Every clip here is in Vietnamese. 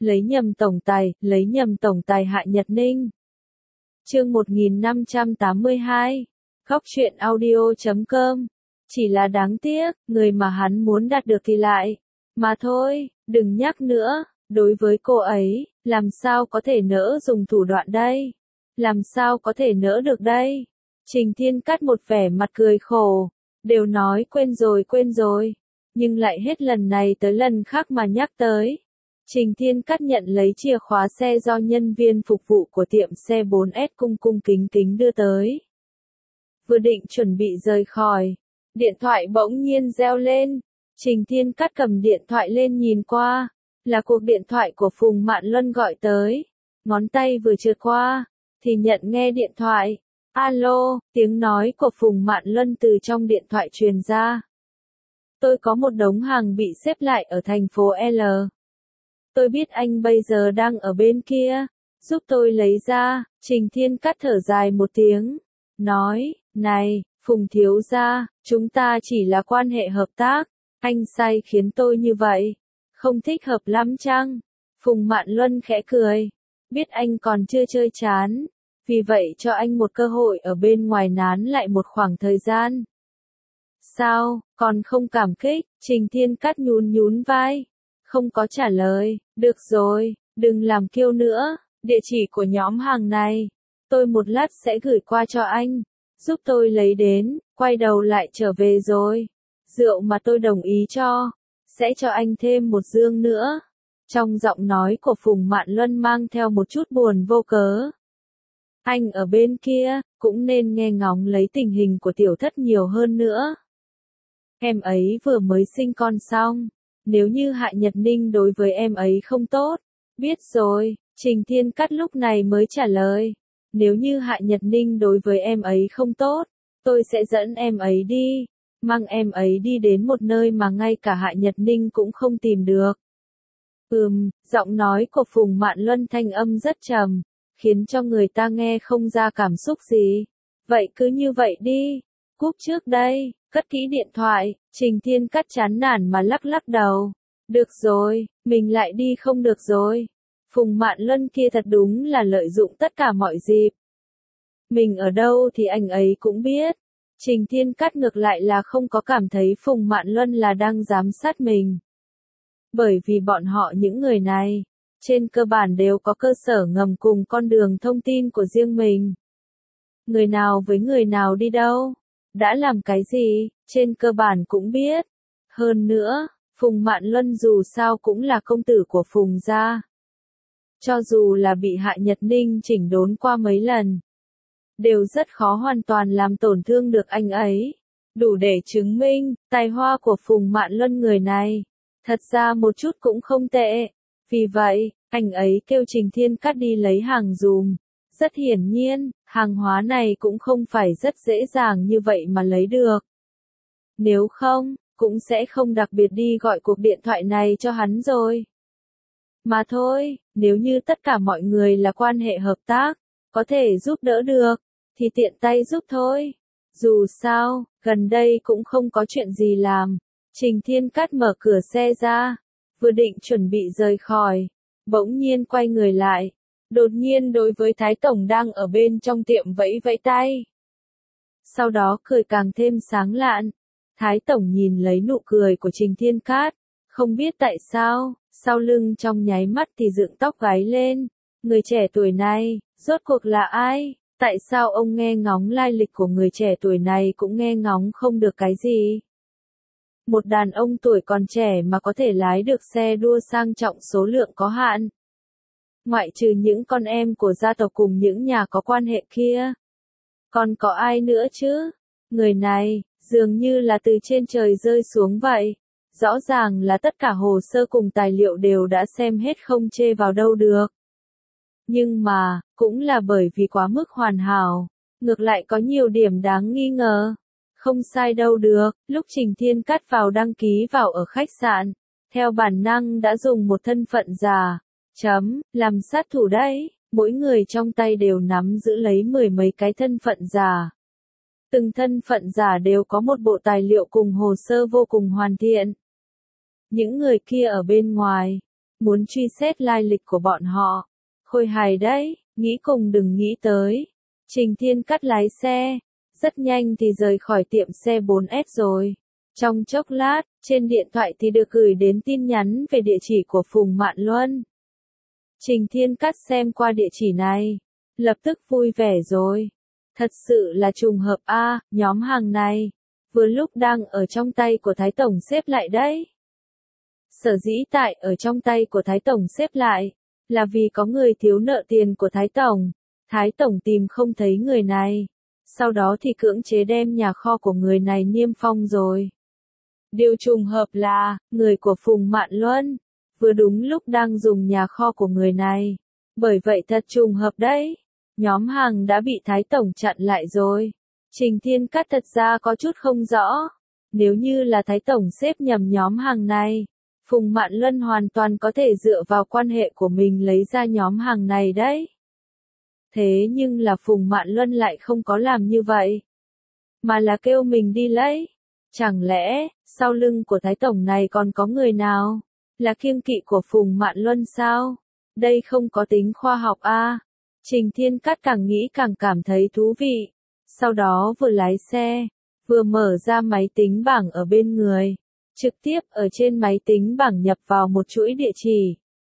lấy nhầm tổng tài Hạ Nhật Ninh. Chương 1582, Góc truyện audio.com. Chỉ là đáng tiếc, người mà hắn muốn đạt được thì lại. Mà thôi, đừng nhắc nữa, đối với cô ấy, làm sao có thể nỡ dùng thủ đoạn đây? Làm sao có thể nỡ được đây? Trình Thiên Cát một vẻ mặt cười khổ, đều nói quên rồi, nhưng lại hết lần này tới lần khác mà nhắc tới. Trình Thiên Cát nhận lấy chìa khóa xe do nhân viên phục vụ của tiệm xe 4S cung kính đưa tới. Vừa định chuẩn bị rời khỏi, điện thoại bỗng nhiên reo lên. Trình Thiên Cát cầm điện thoại lên nhìn qua, là cuộc điện thoại của Phùng Mạn Luân gọi tới. Ngón tay vừa trượt qua, thì nhận nghe điện thoại. Alo, tiếng nói của Phùng Mạn Luân từ trong điện thoại truyền ra. Tôi có một đống hàng bị xếp lại ở thành phố L. Tôi biết anh bây giờ đang ở bên kia, giúp tôi lấy ra. Trình Thiên Cát thở dài một tiếng, nói, này, Phùng thiếu gia, chúng ta chỉ là quan hệ hợp tác, anh sai khiến tôi như vậy, không thích hợp lắm chăng? Phùng Mạn Luân khẽ cười, biết anh còn chưa chơi chán, vì vậy cho anh một cơ hội ở bên ngoài nán lại một khoảng thời gian. Sao, còn không cảm kích? Trình Thiên Cát nhún vai, không có trả lời. Được rồi, đừng làm kiêu nữa, địa chỉ của nhóm hàng này, tôi một lát sẽ gửi qua cho anh, giúp tôi lấy đến, quay đầu lại trở về rồi. Rượu mà tôi đồng ý cho, sẽ cho anh thêm một dương nữa. Trong giọng nói của Phùng Mạn Luân mang theo một chút buồn vô cớ. Anh ở bên kia, cũng nên nghe ngóng lấy tình hình của tiểu thất nhiều hơn nữa. Em ấy vừa mới sinh con xong, nếu như Hạ Nhật Ninh đối với em ấy không tốt. Biết rồi, Trình Thiên Cát lúc này mới trả lời. Nếu như Hạ Nhật Ninh đối với em ấy không tốt, tôi sẽ dẫn em ấy đi, mang em ấy đi đến một nơi mà ngay cả Hạ Nhật Ninh cũng không tìm được. Giọng nói của Phùng Mạn Luân thanh âm rất trầm, khiến cho người ta nghe không ra cảm xúc gì. Vậy cứ như vậy đi, cúp trước đây, cất kỹ điện thoại. Trình Thiên Cát chán nản mà lắc đầu. Được rồi, mình lại đi không được rồi. Phùng Mạn Luân kia thật đúng là lợi dụng tất cả mọi dịp. Mình ở đâu thì anh ấy cũng biết. Trình Thiên Cát ngược lại là không có cảm thấy Phùng Mạn Luân là đang giám sát mình. Bởi vì bọn họ những người này, trên cơ bản đều có cơ sở ngầm cùng con đường thông tin của riêng mình. Người nào với người nào đi đâu, đã làm cái gì, trên cơ bản cũng biết. Hơn nữa, Phùng Mạn Luân dù sao cũng là công tử của Phùng gia. Cho dù là bị Hạ Nhật Ninh chỉnh đốn qua mấy lần, đều rất khó hoàn toàn làm tổn thương được anh ấy. Đủ để chứng minh, tài hoa của Phùng Mạn Luân người này, thật ra một chút cũng không tệ. Vì vậy, anh ấy kêu Trình Thiên Cát đi lấy hàng dùm. Rất hiển nhiên, hàng hóa này cũng không phải rất dễ dàng như vậy mà lấy được. Nếu không, cũng sẽ không đặc biệt đi gọi cuộc điện thoại này cho hắn rồi. Mà thôi, nếu như tất cả mọi người là quan hệ hợp tác, có thể giúp đỡ được, thì tiện tay giúp thôi. Dù sao, gần đây cũng không có chuyện gì làm. Trình Thiên Cát mở cửa xe ra, vừa định chuẩn bị rời khỏi, bỗng nhiên quay người lại. Đột nhiên đối với Thái Tổng đang ở bên trong tiệm vẫy tay. Sau đó cười càng thêm sáng lạn. Thái Tổng nhìn lấy nụ cười của Trình Thiên Cát, không biết tại sao, sau lưng trong nháy mắt thì dựng tóc gáy lên. Người trẻ tuổi này, rốt cuộc là ai? Tại sao ông nghe ngóng lai lịch của người trẻ tuổi này cũng nghe ngóng không được cái gì? Một đàn ông tuổi còn trẻ mà có thể lái được xe đua sang trọng số lượng có hạn. Ngoại trừ những con em của gia tộc cùng những nhà có quan hệ kia. Còn có ai nữa chứ? Người này, dường như là từ trên trời rơi xuống vậy. Rõ ràng là tất cả hồ sơ cùng tài liệu đều đã xem hết không chê vào đâu được. Nhưng mà, cũng là bởi vì quá mức hoàn hảo, ngược lại có nhiều điểm đáng nghi ngờ. Không sai đâu được, lúc Trình Thiên Cát vào đăng ký vào ở khách sạn, theo bản năng đã dùng một thân phận giả. Làm sát thủ đấy, mỗi người trong tay đều nắm giữ lấy mười mấy cái thân phận giả. Từng thân phận giả đều có một bộ tài liệu cùng hồ sơ vô cùng hoàn thiện. Những người kia ở bên ngoài, muốn truy xét lai lịch của bọn họ. Khôi hài đấy, nghĩ cùng đừng nghĩ tới. Trình Thiên Cát lái xe, rất nhanh thì rời khỏi tiệm xe 4S rồi. Trong chốc lát, trên điện thoại thì được gửi đến tin nhắn về địa chỉ của Phùng Mạn Luân. Trình Thiên Cát xem qua địa chỉ này, lập tức vui vẻ rồi. Thật sự là trùng hợp a, nhóm hàng này, vừa lúc đang ở trong tay của Thái Tổng xếp lại đấy. Sở dĩ tại ở trong tay của Thái Tổng xếp lại, là vì có người thiếu nợ tiền của Thái Tổng. Thái Tổng tìm không thấy người này, sau đó thì cưỡng chế đem nhà kho của người này niêm phong rồi. Điều trùng hợp là, người của Phùng Mạn Luân, vừa đúng lúc đang dùng nhà kho của người này. Bởi vậy thật trùng hợp đấy, nhóm hàng đã bị Thái Tổng chặn lại rồi. Trình Thiên Cát thật ra có chút không rõ, nếu như là Thái Tổng xếp nhầm nhóm hàng này, Phùng Mạn Luân hoàn toàn có thể dựa vào quan hệ của mình lấy ra nhóm hàng này đấy. Thế nhưng là Phùng Mạn Luân lại không có làm như vậy, mà là kêu mình đi lấy. Chẳng lẽ, sau lưng của Thái Tổng này còn có người nào? Là kiêng kỵ của Phùng Mạn Luân sao? Đây không có tính khoa học a. Trình Thiên Cát càng nghĩ càng cảm thấy thú vị. Sau đó vừa lái xe, vừa mở ra máy tính bảng ở bên người. Trực tiếp ở trên máy tính bảng nhập vào một chuỗi địa chỉ.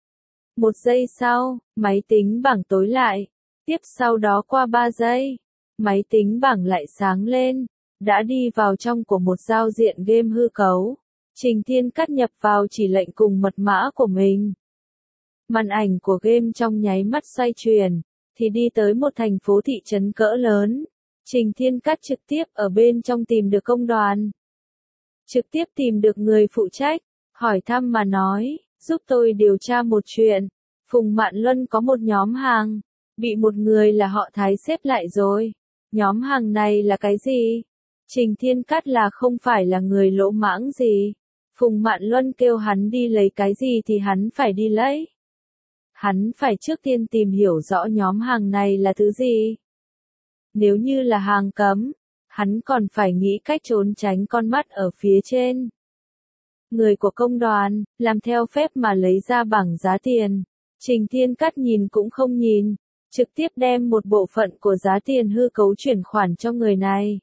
1 giây sau, máy tính bảng tối lại. Tiếp sau đó qua 3 giây, máy tính bảng lại sáng lên. Đã đi vào trong của một giao diện game hư cấu. Trình Thiên Cát nhập vào chỉ lệnh cùng mật mã của mình. Màn ảnh của game trong nháy mắt xoay chuyển, thì đi tới một thành phố thị trấn cỡ lớn. Trình Thiên Cát trực tiếp ở bên trong tìm được công đoàn. Trực tiếp tìm được người phụ trách, hỏi thăm mà nói, giúp tôi điều tra một chuyện. Phùng Mạn Luân có một nhóm hàng, bị một người là họ Thái xếp lại rồi. Nhóm hàng này là cái gì? Trình Thiên Cát là không phải là người lỗ mãng gì. Phùng Mạn Luân kêu hắn đi lấy cái gì thì hắn phải đi lấy. Hắn phải trước tiên tìm hiểu rõ nhóm hàng này là thứ gì. Nếu như là hàng cấm, hắn còn phải nghĩ cách trốn tránh con mắt ở phía trên. Người của công đoàn, làm theo phép mà lấy ra bảng giá tiền. Trình Thiên Cát nhìn cũng không nhìn, trực tiếp đem một bộ phận của giá tiền hư cấu chuyển khoản cho người này.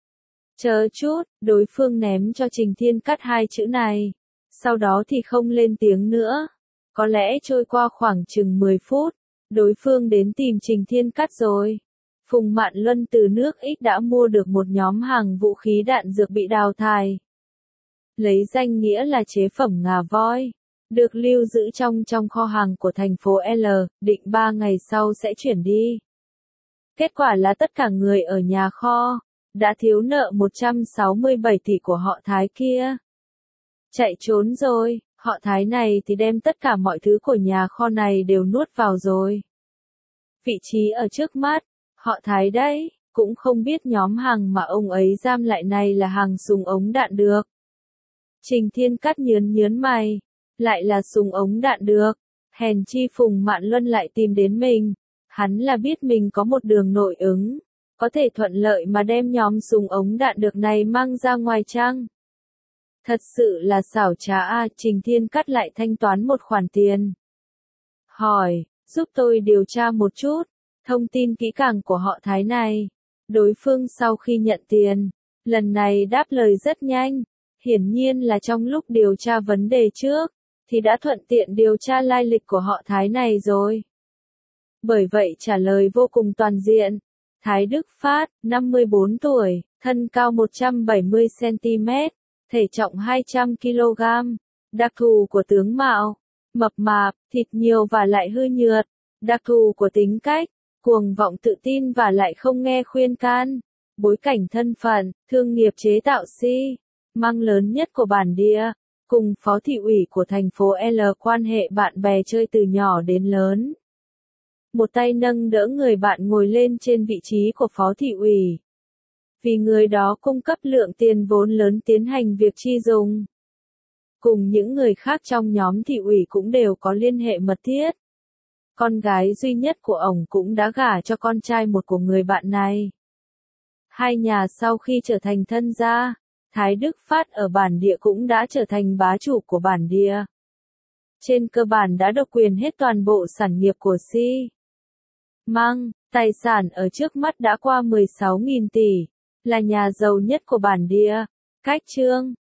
Chờ chút, đối phương ném cho Trình Thiên Cát 2 chữ này. Sau đó thì không lên tiếng nữa. Có lẽ trôi qua khoảng chừng 10 phút, đối phương đến tìm Trình Thiên Cát rồi. Phùng Mạn Luân từ nước X đã mua được một nhóm hàng vũ khí đạn dược bị đào thải. Lấy danh nghĩa là chế phẩm ngà voi. Được lưu giữ trong kho hàng của thành phố L, định 3 ngày sau sẽ chuyển đi. Kết quả là tất cả người ở nhà kho đã thiếu nợ 167 tỷ của họ Thái kia. Chạy trốn rồi, họ Thái này thì đem tất cả mọi thứ của nhà kho này đều nuốt vào rồi. Vị trí ở trước mắt, họ Thái đấy, cũng không biết nhóm hàng mà ông ấy giam lại này là hàng súng ống đạn được. Trình Thiên Cát nhớn mày, lại là súng ống đạn được, hèn chi Phùng Mạn Luân lại tìm đến mình. Hắn là biết mình có một đường nội ứng, có thể thuận lợi mà đem nhóm súng ống đạn được này mang ra ngoài chăng? Thật sự là xảo trá a. Trình Thiên Cát lại thanh toán một khoản tiền. Hỏi, giúp tôi điều tra một chút, thông tin kỹ càng của họ Thái này. Đối phương sau khi nhận tiền, lần này đáp lời rất nhanh. Hiển nhiên là trong lúc điều tra vấn đề trước, thì đã thuận tiện điều tra lai lịch của họ Thái này rồi. Bởi vậy trả lời vô cùng toàn diện. Thái Đức Phát, 54 tuổi, thân cao 170cm, thể trọng 200kg. Đặc thù của tướng mạo, mập mạp, thịt nhiều và lại hư nhượt. Đặc thù của tính cách, cuồng vọng tự tin và lại không nghe khuyên can. Bối cảnh thân phận, thương nghiệp chế tạo xi măng lớn nhất của bản địa, cùng phó thị ủy của thành phố L quan hệ bạn bè chơi từ nhỏ đến lớn. Một tay nâng đỡ người bạn ngồi lên trên vị trí của phó thị ủy. Vì người đó cung cấp lượng tiền vốn lớn tiến hành việc chi dùng. Cùng những người khác trong nhóm thị ủy cũng đều có liên hệ mật thiết. Con gái duy nhất của ổng cũng đã gả cho con trai một của người bạn này. Hai nhà sau khi trở thành thân gia, Thái Đức Phát ở bản địa cũng đã trở thành bá chủ của bản địa. trên cơ bản đã độc quyền hết toàn bộ sản nghiệp của xi măng, tài sản ở trước mắt đã qua 16.000 tỷ, là nhà giàu nhất của bản địa. Cách Trương